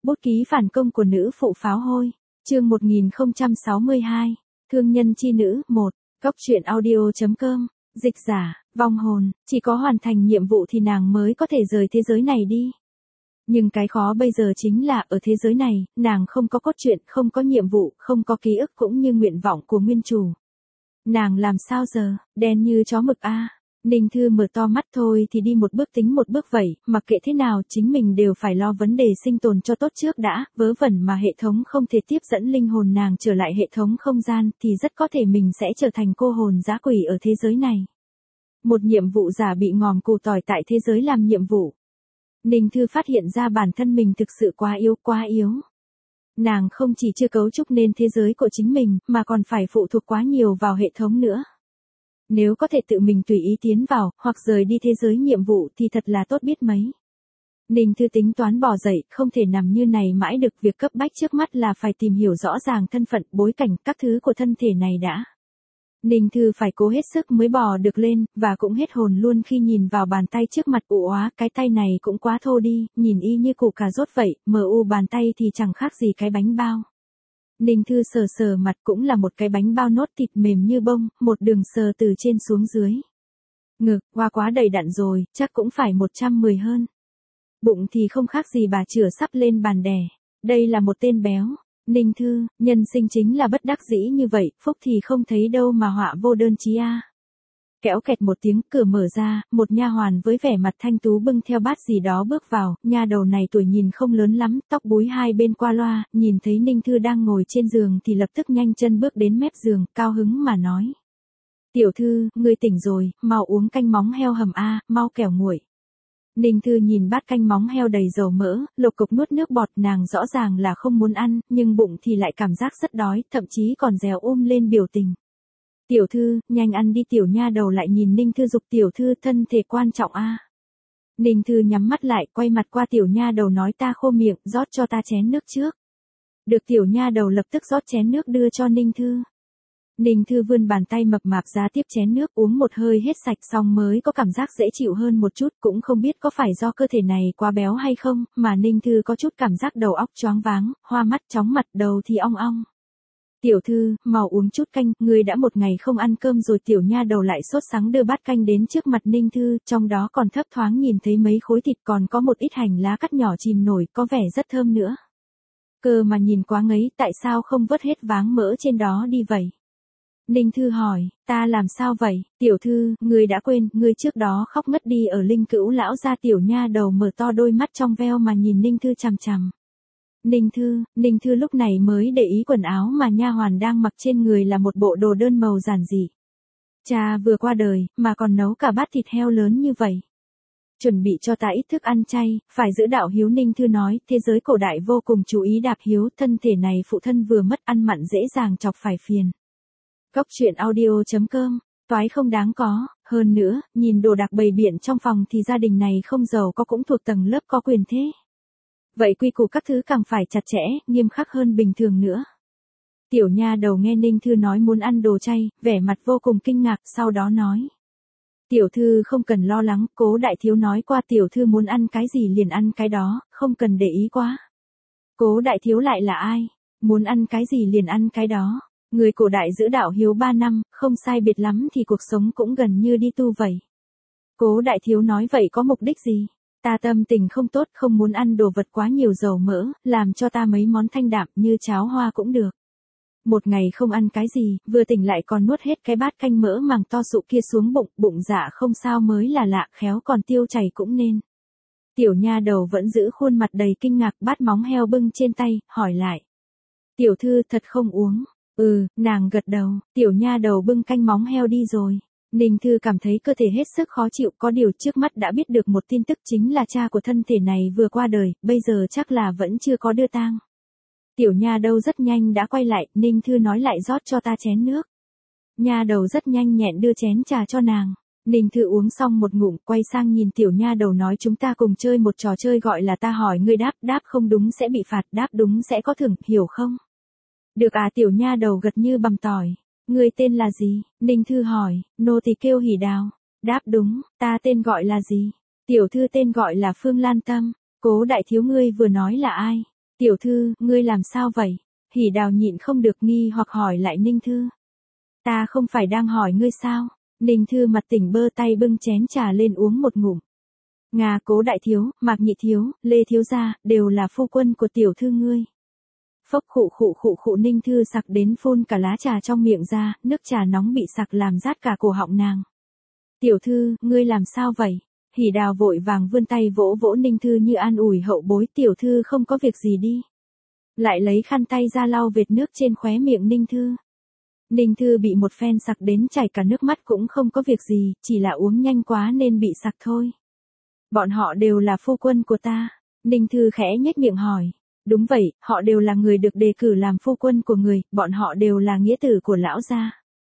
Bút ký phản công của nữ phụ pháo hôi. Chương 1062. Thương nhân chi nữ 1. Cóc truyện audio.com. Dịch giả, vong hồn, chỉ có hoàn thành nhiệm vụ thì nàng mới có thể rời thế giới này đi. Nhưng cái khó bây giờ chính là ở thế giới này, nàng không có cốt truyện, không có nhiệm vụ, không có ký ức cũng như nguyện vọng của nguyên chủ. Nàng làm sao giờ, đen như chó mực a. Ninh Thư mở to mắt thôi thì đi một bước tính một bước vậy, mặc kệ thế nào chính mình đều phải lo vấn đề sinh tồn cho tốt trước đã, vớ vẩn mà hệ thống không thể tiếp dẫn linh hồn nàng trở lại hệ thống không gian thì rất có thể mình sẽ trở thành cô hồn dã quỷ ở thế giới này. Một nhiệm vụ giả bị ngòm củ tỏi tại thế giới làm nhiệm vụ. Ninh Thư phát hiện ra bản thân mình thực sự quá yếu. Nàng không chỉ chưa cấu trúc nên thế giới của chính mình, mà còn phải phụ thuộc quá nhiều vào hệ thống nữa. Nếu có thể tự mình tùy ý tiến vào, hoặc rời đi thế giới nhiệm vụ thì thật là tốt biết mấy. Ninh Thư tính toán bò dậy, không thể nằm như này mãi được, việc cấp bách trước mắt là phải tìm hiểu rõ ràng thân phận, bối cảnh, các thứ của thân thể này đã. Ninh Thư phải cố hết sức mới bò được lên, và cũng hết hồn luôn khi nhìn vào bàn tay trước mặt ụ óa, cái tay này cũng quá thô đi, nhìn y như củ cà rốt vậy, mờ u bàn tay thì chẳng khác gì cái bánh bao. Ninh Thư sờ mặt cũng là một cái bánh bao nốt thịt mềm như bông, một đường sờ từ trên xuống dưới. Ngực, hoa quá đầy đặn rồi, chắc cũng phải 110 hơn. Bụng thì không khác gì bà chửa sắp lên bàn đẻ. Đây là một tên béo. Ninh Thư, nhân sinh chính là bất đắc dĩ như vậy, phúc thì không thấy đâu mà họa vô đơn chí a. Kéo kẹt một tiếng, cửa mở ra, một nha hoàn với vẻ mặt thanh tú bưng theo bát gì đó bước vào, nha đầu này tuổi nhìn không lớn lắm, tóc búi hai bên qua loa, nhìn thấy Ninh Thư đang ngồi trên giường thì lập tức nhanh chân bước đến mép giường, cao hứng mà nói. Tiểu thư, ngươi tỉnh rồi, mau uống canh móng heo hầm a, mau kẻo nguội. Ninh Thư nhìn bát canh móng heo đầy dầu mỡ, lộc cộc nuốt nước bọt, nàng rõ ràng là không muốn ăn, nhưng bụng thì lại cảm giác rất đói, thậm chí còn dèo lên biểu tình. Tiểu thư, nhanh ăn đi, tiểu nha đầu lại nhìn Ninh Thư dục tiểu thư, thân thể quan trọng a. Ninh Thư nhắm mắt lại, quay mặt qua tiểu nha đầu nói ta khô miệng, rót cho ta chén nước trước. Được, tiểu nha đầu lập tức rót chén nước đưa cho Ninh Thư. Ninh Thư vươn bàn tay mập mạp ra tiếp chén nước, uống một hơi hết sạch xong mới có cảm giác dễ chịu hơn một chút, cũng không biết có phải do cơ thể này quá béo hay không, mà Ninh Thư có chút cảm giác đầu óc choáng váng, hoa mắt chóng mặt, đầu thì ong ong. Tiểu thư, mau uống chút canh, ngươi đã một ngày không ăn cơm rồi. Tiểu nha đầu lại sốt sắng đưa bát canh đến trước mặt Ninh Thư, trong đó còn thấp thoáng nhìn thấy mấy khối thịt, còn có một ít hành lá cắt nhỏ chìm nổi, có vẻ rất thơm nữa. Cơ mà nhìn quá ngấy, tại sao không vớt hết váng mỡ trên đó đi vậy? Ninh Thư hỏi, ta làm sao vậy? Tiểu thư, ngươi đã quên, ngươi trước đó khóc ngất đi ở Linh Cữu lão gia. Tiểu nha đầu mở to đôi mắt trong veo mà nhìn Ninh Thư chằm chằm. Ninh Thư lúc này mới để ý quần áo mà nha hoàn đang mặc trên người là một bộ đồ đơn màu giản dị. Cha vừa qua đời, mà còn nấu cả bát thịt heo lớn như vậy. Chuẩn bị cho ta ít thức ăn chay, phải giữ đạo hiếu. Ninh Thư nói, thế giới cổ đại vô cùng chú ý đạp hiếu, thân thể này phụ thân vừa mất, ăn mặn dễ dàng chọc phải phiền. Cóc truyện audio.com, toái không đáng có, hơn nữa, nhìn đồ đạc bày biện trong phòng thì gia đình này không giàu có cũng thuộc tầng lớp có quyền thế. Vậy quy củ các thứ càng phải chặt chẽ, nghiêm khắc hơn bình thường nữa. Tiểu nha đầu nghe Ninh Thư nói muốn ăn đồ chay, vẻ mặt vô cùng kinh ngạc, sau đó nói. Tiểu thư không cần lo lắng, Cố đại thiếu nói qua tiểu thư muốn ăn cái gì liền ăn cái đó, không cần để ý quá. Cố đại thiếu lại là ai? Muốn ăn cái gì liền ăn cái đó. Người cổ đại giữ đạo hiếu 3 năm, không sai biệt lắm thì cuộc sống cũng gần như đi tu vậy. Cố đại thiếu nói vậy có mục đích gì? Ta tâm tình không tốt, không muốn ăn đồ vật quá nhiều dầu mỡ, làm cho ta mấy món thanh đạm như cháo hoa cũng được. Một ngày không ăn cái gì, vừa tỉnh lại còn nuốt hết cái bát canh mỡ màng to sụ kia xuống bụng, bụng dạ không sao mới là lạ, khéo còn tiêu chảy cũng nên. Tiểu nha đầu vẫn giữ khuôn mặt đầy kinh ngạc, bát móng heo bưng trên tay, hỏi lại. Tiểu thư thật không uống? Nàng gật đầu, tiểu nha đầu bưng canh móng heo đi rồi. Ninh Thư cảm thấy cơ thể hết sức khó chịu, có điều trước mắt đã biết được một tin tức chính là cha của thân thể này vừa qua đời, bây giờ chắc là vẫn chưa có đưa tang. Tiểu nha đầu rất nhanh đã quay lại, Ninh Thư nói lại rót cho ta chén nước. Nha đầu rất nhanh nhẹn đưa chén trà cho nàng. Ninh Thư uống xong một ngụm, quay sang nhìn tiểu nha đầu nói chúng ta cùng chơi một trò chơi gọi là ta hỏi ngươi đáp, đáp không đúng sẽ bị phạt, đáp đúng sẽ có thưởng, hiểu không? Được à, tiểu nha đầu gật như bằm tỏi. Ngươi tên là gì? Ninh Thư hỏi, nô tỳ kêu Hỉ Đào. Đáp đúng, ta tên gọi là gì? Tiểu thư tên gọi là Phương Lan Tâm. Cố đại thiếu ngươi vừa nói là ai? Tiểu thư, ngươi làm sao vậy? Hỉ Đào nhịn không được nghi hoặc hỏi lại Ninh Thư. Ta không phải đang hỏi ngươi sao? Ninh Thư mặt tỉnh bơ tay bưng chén trà lên uống một ngụm. Nga Cố đại thiếu, Mạc nhị thiếu, Lê thiếu gia, đều là phu quân của tiểu thư ngươi. Phốc khụ Ninh Thư sặc đến phun cả lá trà trong miệng ra, nước trà nóng bị sặc làm rát cả cổ họng nàng. Tiểu thư, ngươi làm sao vậy? Hỉ Đào vội vàng vươn tay vỗ vỗ Ninh Thư như an ủi hậu bối, tiểu thư không có việc gì đi. Lại lấy khăn tay ra lau vệt nước trên khóe miệng Ninh Thư. Ninh Thư bị một phen sặc đến chảy cả nước mắt cũng không có việc gì, chỉ là uống nhanh quá nên bị sặc thôi. Bọn họ đều là phu quân của ta. Ninh Thư khẽ nhếch miệng hỏi. Đúng vậy, họ đều là người được đề cử làm phu quân của người, bọn họ đều là nghĩa tử của lão gia.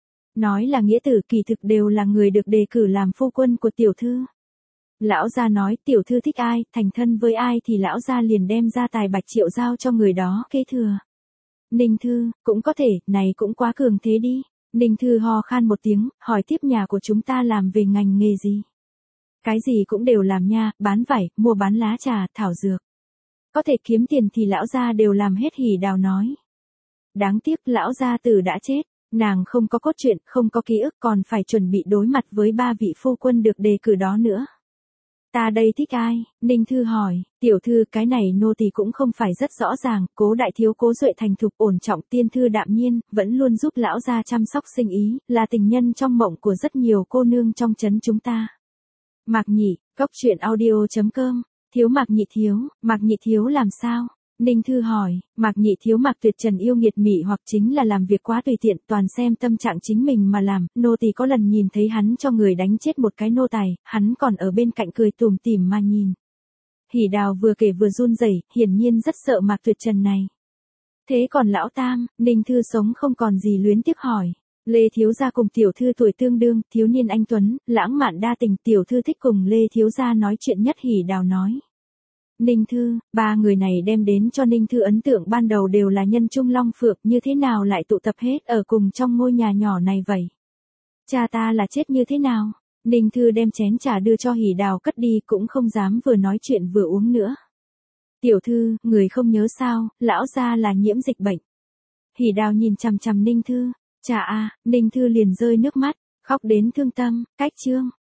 Nói là nghĩa tử kỳ thực đều là người được đề cử làm phu quân của tiểu thư. Lão gia nói tiểu thư thích ai, thành thân với ai thì lão gia liền đem gia tài bạch triệu giao cho người đó kế thừa. Ninh Thư, cũng có thể, này cũng quá cường thế đi. Ninh Thư ho khan một tiếng, hỏi tiếp nhà của chúng ta làm về ngành nghề gì? Cái gì cũng đều làm nha, bán vải, mua bán lá trà, thảo dược. Có thể kiếm tiền thì lão gia đều làm hết. Hỉ Đào nói. Đáng tiếc lão gia tử đã chết, nàng không có cốt truyện, không có ký ức còn phải chuẩn bị đối mặt với 3 vị phu quân được đề cử đó nữa. Ta đây thích ai? Ninh Thư hỏi, tiểu thư cái này nô tỳ cũng không phải rất rõ ràng, Cố đại thiếu Cố Duệ thành thục ổn trọng tiên thư đạm nhiên, vẫn luôn giúp lão gia chăm sóc sinh ý, là tình nhân trong mộng của rất nhiều cô nương trong trấn chúng ta. Mạc Nhị, cốc truyện audio.com, thiếu Mạc Nhị thiếu làm sao? Ninh Thư hỏi, Mạc Nhị thiếu Mạc Tuyệt Trần yêu nghiệt mị hoặc chính là làm việc quá tùy tiện, toàn xem tâm trạng chính mình mà làm, nô tỳ có lần nhìn thấy hắn cho người đánh chết một cái nô tài, hắn còn ở bên cạnh cười tủm tỉm mà nhìn. Hỉ Đào vừa kể vừa run rẩy, hiển nhiên rất sợ Mạc Tuyệt Trần này. Thế còn lão tam? Ninh Thư sống không còn gì luyến tiếc hỏi. Lê thiếu gia cùng tiểu thư tuổi tương đương, thiếu niên anh tuấn, lãng mạn đa tình, tiểu thư thích cùng Lê thiếu gia nói chuyện nhất. Hỉ Đào nói. Ninh Thư, 3 người này đem đến cho Ninh Thư ấn tượng ban đầu đều là nhân trung long phượng, như thế nào lại tụ tập hết ở cùng trong ngôi nhà nhỏ này vậy? Cha ta là chết như thế nào? Ninh Thư đem chén trà đưa cho Hỉ Đào cất đi, cũng không dám vừa nói chuyện vừa uống nữa. Tiểu thư, người không nhớ sao, lão gia là nhiễm dịch bệnh. Hỉ Đào nhìn chằm chằm Ninh Thư. Chà a, Ninh Thư liền rơi nước mắt, khóc đến thương tâm. Cách chương